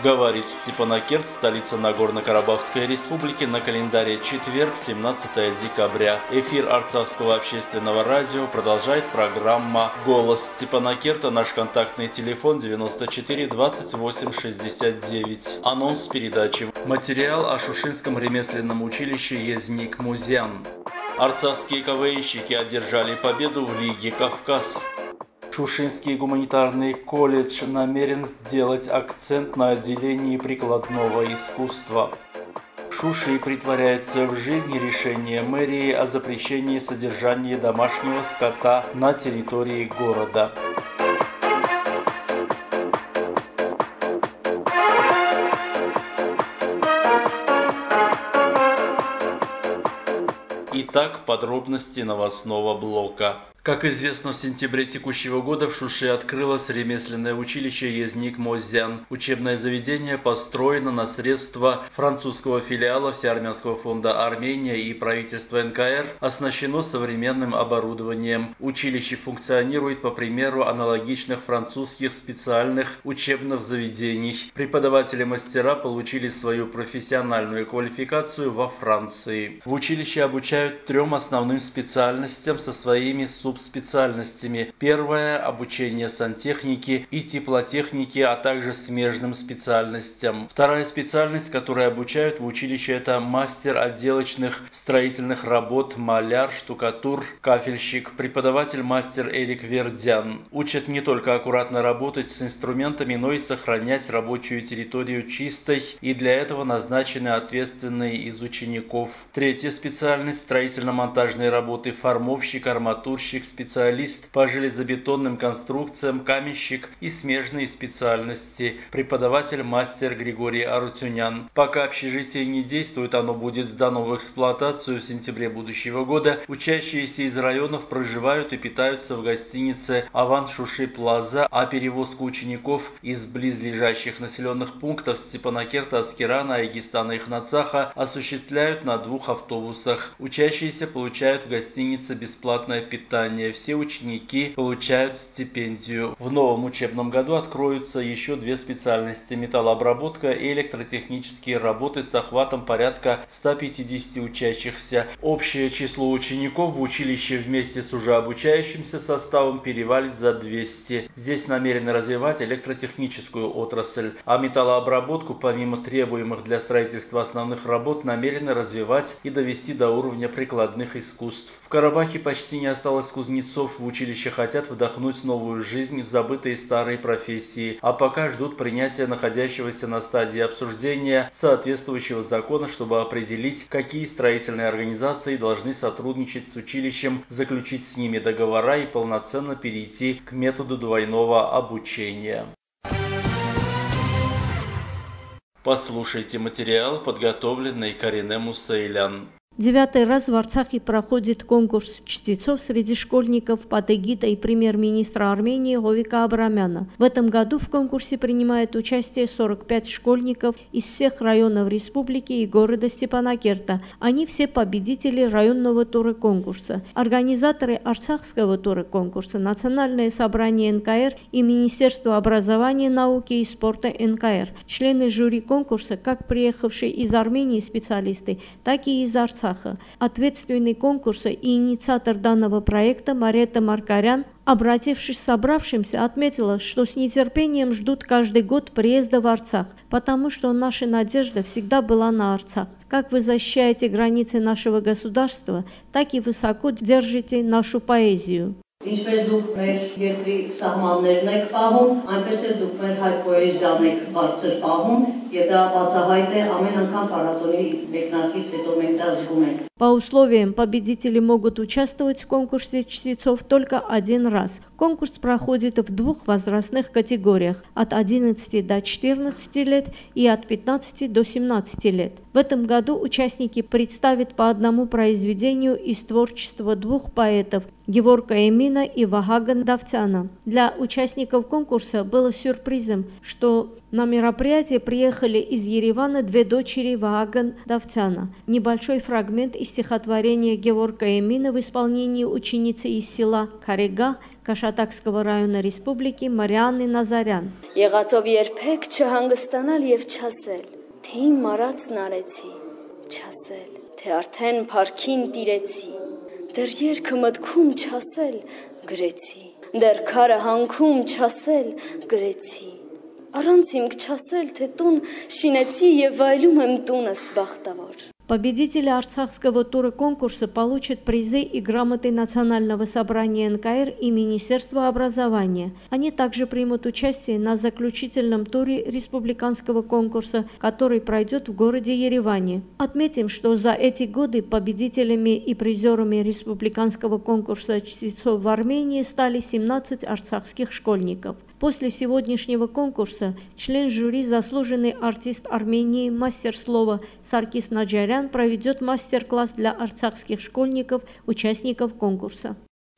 Говорит Степанакерт, столица Нагорно-Карабахской республики, на календаре четверг, 17 декабря. Эфир Арцахского общественного радио продолжает программа «Голос Степанакерта». Наш контактный телефон 94 28 69. Анонс передачи. Материал о Шушинском ремесленном училище «Езник Музян». Арцахские КВНщики одержали победу в Лиге Кавказ. Шушинский гуманитарный колледж намерен сделать акцент на отделении прикладного искусства. В Шуши претворяется в жизнь решение мэрии о запрещении содержания домашнего скота на территории города. Итак, подробности новостного блока. Как известно, в сентябре текущего года в Шуши открылось ремесленное училище «Езник Музян». Учебное заведение построено на средства французского филиала Всеармянского фонда Армения и правительства НКР, оснащено современным оборудованием. Училище функционирует по примеру аналогичных французских специальных учебных заведений. Преподаватели-мастера получили свою профессиональную квалификацию во Франции. В училище обучают 3 основным специальностям со своими субспециальностями. Первое – обучение сантехнике и теплотехнике, а также смежным специальностям. Вторая специальность, которой обучают в училище, это мастер отделочных строительных работ, маляр, штукатур, кафельщик, преподаватель мастер Эрик Вердян. Учат не только аккуратно работать с инструментами, но и сохранять рабочую территорию чистой, и для этого назначены ответственные из учеников. Третья специальность – строительно-монтажные работы, формовщик, арматурщик, специалист по железобетонным конструкциям, каменщик и смежные специальности, преподаватель мастер Григорий Арутюнян. Пока общежитие не действует, оно будет сдано в эксплуатацию в сентябре будущего года. Учащиеся из районов проживают и питаются в гостинице «Аван Шуши Плаза», а перевозку учеников из близлежащих населенных пунктов Степанакерта, Аскерана, Айгистана и Хнацаха осуществляют на 2 автобусах. Учащиеся получают в гостинице бесплатное питание. Все ученики получают стипендию. В новом учебном году откроются еще 2 специальности – металлообработка и электротехнические работы с охватом порядка 150 учащихся. Общее число учеников в училище вместе с уже обучающимся составом перевалит за 200. Здесь намерены развивать электротехническую отрасль, а металлообработку, помимо требуемых для строительства основных работ, намерены развивать и довести до уровня прикладных искусств. В Карабахе почти не осталось кузнецов, в училище хотят вдохнуть новую жизнь в забытые старые профессии, а пока ждут принятия находящегося на стадии обсуждения соответствующего закона, чтобы определить, какие строительные организации должны сотрудничать с училищем, заключить с ними договора и полноценно перейти к методу двойного обучения. Послушайте материал, подготовленный Карине Мусейлян. 9-й раз в Арцахе проходит конкурс чтецов среди школьников под эгидой премьер-министра Армении Говика Абрамяна. В этом году в конкурсе принимает участие 45 школьников из всех районов республики и города Степанакерта. Они все победители районного тура конкурса. Организаторы Арцахского тура конкурса – Национальное собрание НКР и Министерство образования, науки и спорта НКР. Члены жюри конкурса, как приехавшие из Армении специалисты, так и из Арцаха. Ответственный конкурса и инициатор данного проекта Марета Маркарян, обратившись к собравшимся, отметила, что с нетерпением ждут каждый год приезда в Арцах, потому что наша надежда всегда была на Арцах. Как вы защищаете границы нашего государства, так и высоко держите нашу поэзию. Ինչպես դուք մեր երկրի սահմաններն եք պահում, այնպես էլ դուք մեր հայ պոեզիան եք բարձր պահում, եւ դա բացահայտ է ամեն անգամ փառատոնի մեկնարկից հետո մենք դա զգում ենք։ По условиям победители могут участвовать в конкурсе чтецов только один раз. Конкурс проходит в 2 возрастных категориях – от 11 до 14 лет и от 15 до 17 лет. В этом году участники представят по одному произведению из творчества 2 поэтов – Геворга Эмина и Вагана Давтяна. Для участников конкурса было сюрпризом, что на мероприятие приехали из Еревана 2 дочери Вагана Давтяна. Небольшой фрагмент из из стихотворения Геворга Эмина в исполнении ученицы из села Карега Кашатакского района республики Марианны Назарян. Եղածով երբեք չհանգստանալ եւ չասել, թե իմ մարածն արեցի, չասել, թե արդեն փարքին տիրեցի, դեռ երգը մտքում չասել, գրեցի, դեռ քարը հանքում չասել, գրեցի, առանց իմ չասել, թե տուն շինեցի եւ վայելում եմ տունս բախտավոր. Победители Арцахского тура конкурса получат призы и грамоты Национального собрания НКР и Министерства образования. Они также примут участие на заключительном туре республиканского конкурса, который пройдет в городе Ереване. Отметим, что за эти годы победителями и призерами республиканского конкурса чтецов в Армении стали 17 арцахских школьников. После сегодняшнего конкурса член жюри, заслуженный артист Армении, мастер слова Саркис Наджарян проведет мастер-класс для арцахских школьников, участников конкурса.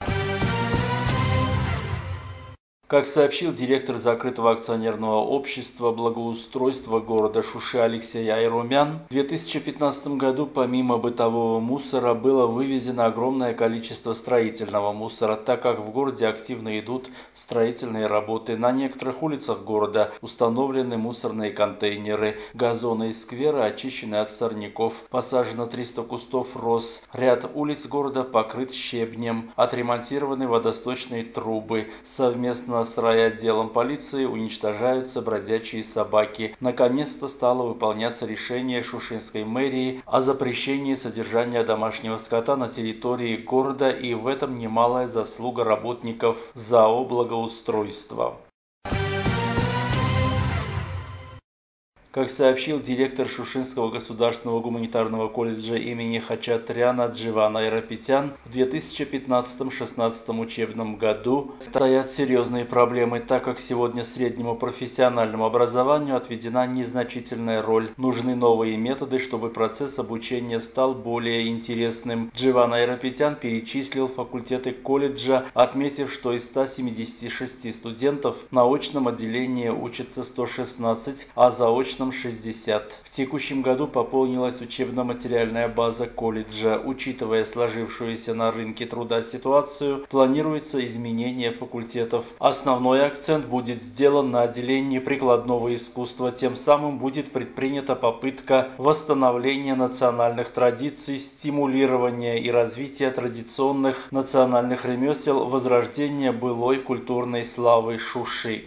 Как сообщил директор закрытого акционерного общества благоустройства города Шуши Алексей Айрумян, в 2015 году помимо бытового мусора было вывезено огромное количество строительного мусора, так как в городе активно идут строительные работы. На некоторых улицах города установлены мусорные контейнеры, газоны и скверы очищены от сорняков, посажено 300 кустов роз, ряд улиц города покрыт щебнем, отремонтированы водосточные трубы, совместно с райотделом полиции уничтожаются бродячие собаки. Наконец-то стало выполняться решение Шушинской мэрии о запрещении содержания домашнего скота на территории города, и в этом немалая заслуга работников ЗАО «Благоустройство». Как сообщил директор Шушинского государственного гуманитарного колледжа имени Хачатряна Дживан Айрапетян, в 2015-16 учебном году стоят серьезные проблемы, так как сегодня среднему профессиональному образованию отведена незначительная роль. Нужны новые методы, чтобы процесс обучения стал более интересным. Дживан Айрапетян перечислил факультеты колледжа, отметив, что из 176 студентов на очном отделении учатся 116, а заочном 60. В текущем году пополнилась учебно-материальная база колледжа. Учитывая сложившуюся на рынке труда ситуацию, планируется изменение факультетов. Основной акцент будет сделан на отделении прикладного искусства. Тем самым будет предпринята попытка восстановления национальных традиций, стимулирования и развития традиционных национальных ремесел, возрождения былой культурной славы Шуши.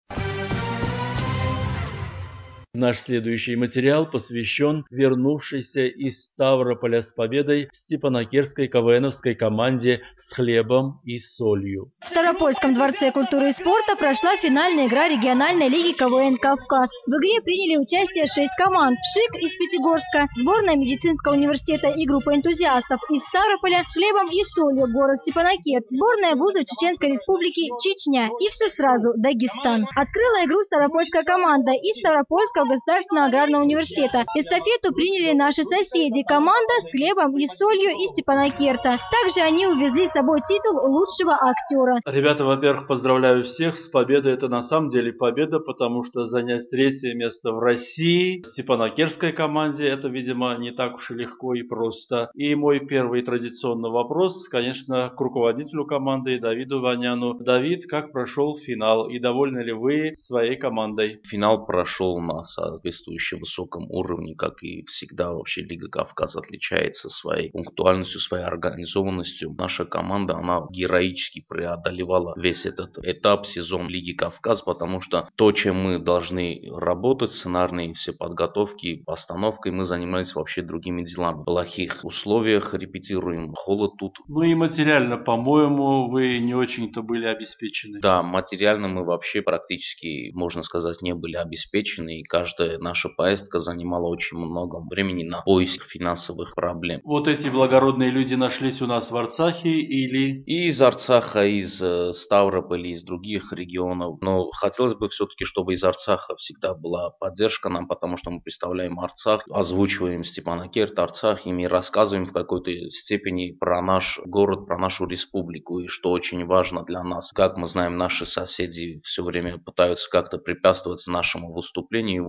Наш следующий материал посвящен вернувшейся из Ставрополя с победой степанакерской КВНовской команде с хлебом и солью. В Ставропольском дворце культуры и спорта прошла финальная игра региональной лиги КВН «Кавказ». В игре приняли участие 6 команд: ШИК из Пятигорска, сборная медицинского университета и группа энтузиастов из Ставрополя, с хлебом и солью город Степанакерт, сборная вуза Чеченской республики Чечня и все сразу Дагестан. Открыла игру ставропольская команда из Ставропольского государственного аграрного университета. Эстафету приняли наши соседи, команда с хлебом и солью из Степанакерта. Также они увезли с собой титул лучшего актера. Ребята, во-первых, поздравляю всех с победой. Это на самом деле победа, потому что занять 3-е место в России в степанакерской команде — это, видимо, не так уж и легко и просто. И мой первый традиционный вопрос, конечно, к руководителю команды Давиду Ваняну. Давид, как прошел финал и довольны ли вы своей командой? Финал прошел на соответствующем высоком уровне, как и всегда. Вообще Лига Кавказ отличается своей пунктуальностью, своей организованностью. Наша команда, она героически преодолевала весь этот этап, сезон Лиги Кавказ, потому что то, чем мы должны работать, сценарные все подготовки, постановкой, мы занимались вообще другими делами. В плохих условиях репетируем, холод тут. Ну и материально, по-моему, вы не очень-то были обеспечены. Да, материально мы вообще практически, можно сказать, не были обеспечены, и каждая наша поездка занимала очень много времени на поиск финансовых проблем. Вот эти благородные люди нашлись у нас в Арцахе или... И из Арцаха, из Ставрополя, из других регионов. Но хотелось бы все-таки, чтобы из Арцаха всегда была поддержка нам, потому что мы представляем Арцах, озвучиваем Степанакерт, Арцах, и мы рассказываем в какой-то степени про наш город, про нашу республику, и что очень важно для нас. Как мы знаем, наши соседи все время пытаются как-то препятствовать нашему выступлению. И вот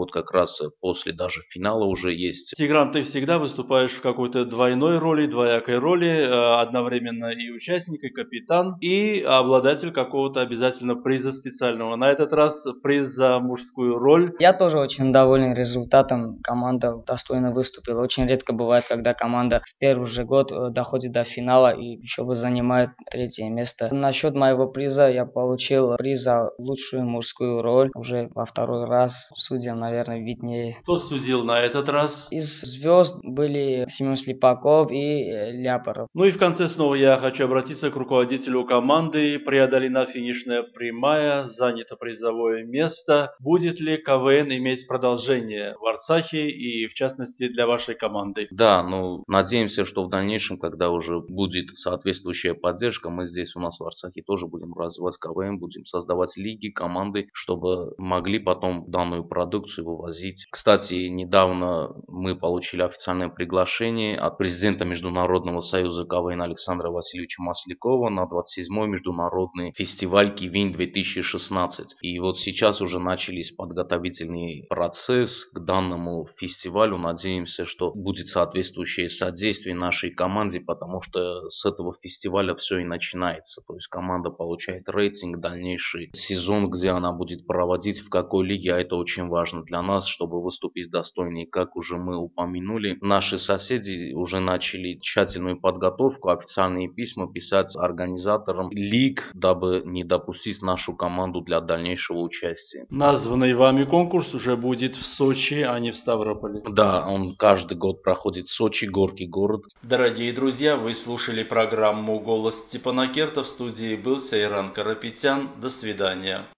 вот как раз после даже финала уже есть. Тигран, ты всегда выступаешь в какой-то двойной роли, двоякой роли, одновременно и участник, и капитан, и обладатель какого-то обязательно приза специального. На этот раз приз за мужскую роль. Я тоже очень доволен результатом. Команда достойно выступила. Очень редко бывает, когда команда в первый же год доходит до финала и еще бы занимает 3-е место. Насчет моего приза, я получил приз за лучшую мужскую роль. Уже во второй раз. Судьям, наверное, виднее. Кто судил на этот раз? Из звезд были Семен Слепаков и Ляпоров. Ну и в конце снова я хочу обратиться к руководителю команды. Преодолена финишная прямая, занято призовое место. Будет ли КВН иметь продолжение в Арцахе и в частности для вашей команды? Да, надеемся, что в дальнейшем, когда уже будет соответствующая поддержка, мы здесь у нас в Арцахе тоже будем развивать КВН, будем создавать лиги, команды, чтобы могли потом данную продукцию вывозить. Кстати, недавно мы получили официальное приглашение от президента Международного союза КВН Александра Васильевича Маслякова на 27-й международный фестиваль КВН 2016. И вот сейчас уже начались подготовительный процесс к данному фестивалю. Надеемся, что будет соответствующее содействие нашей команде, потому что с этого фестиваля все и начинается. То есть команда получает рейтинг, дальнейший сезон, где она будет проводить, в какой лиге, а это очень важно для нас, чтобы выступить достойнее. Как уже мы упомянули, наши соседи уже начали тщательную подготовку, официальные письма писать организаторам лиг, дабы не допустить нашу команду для дальнейшего участия. Названный вами конкурс уже будет в Сочи, а не в Ставрополе. Да, он каждый год проходит в Сочи, горький город. Дорогие друзья, вы слушали программу «Голос Степана Керта». В студии был Сайран Карапетян. До свидания.